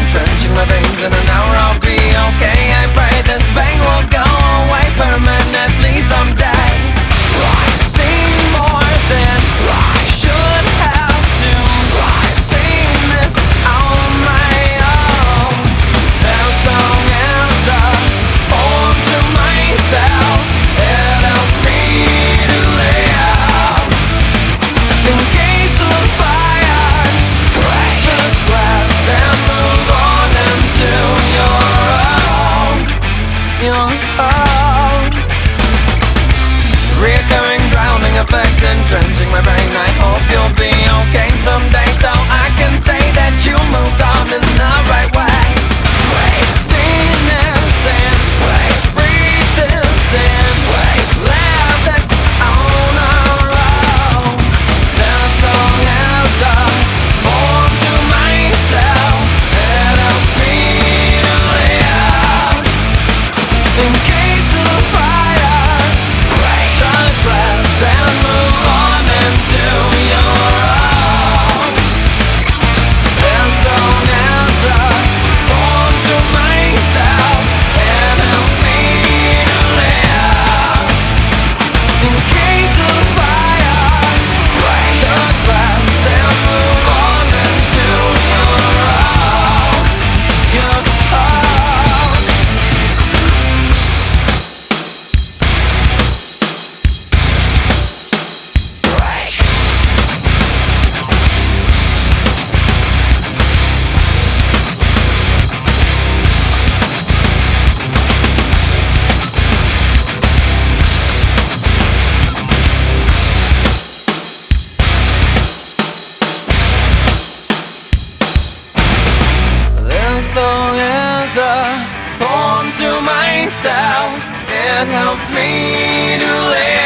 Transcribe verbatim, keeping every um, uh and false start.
entrenching my veins. In an hour I'll be okay. I pray this pain will go away permanently someday. Seen more than I should have to. Seen this on my own. Their song is a poem to myself. It helps me to live. In case of fire, break the glass and move on into your own, your own. Reoccurring drowning effect entrenching my brain. I hope you'll be okay someday, so I can say that you moved on in the right way. We've seen this and we've breathed this in. We've left this on our own. Their song is a poem to myself. It helps me to live. In case of fire, break the glass and move on into your own. Their song is a poem to myself. It helps me to live. In case of fire, break the glass and move on into your own, your own. This song is a poem to myself. It helps me to live.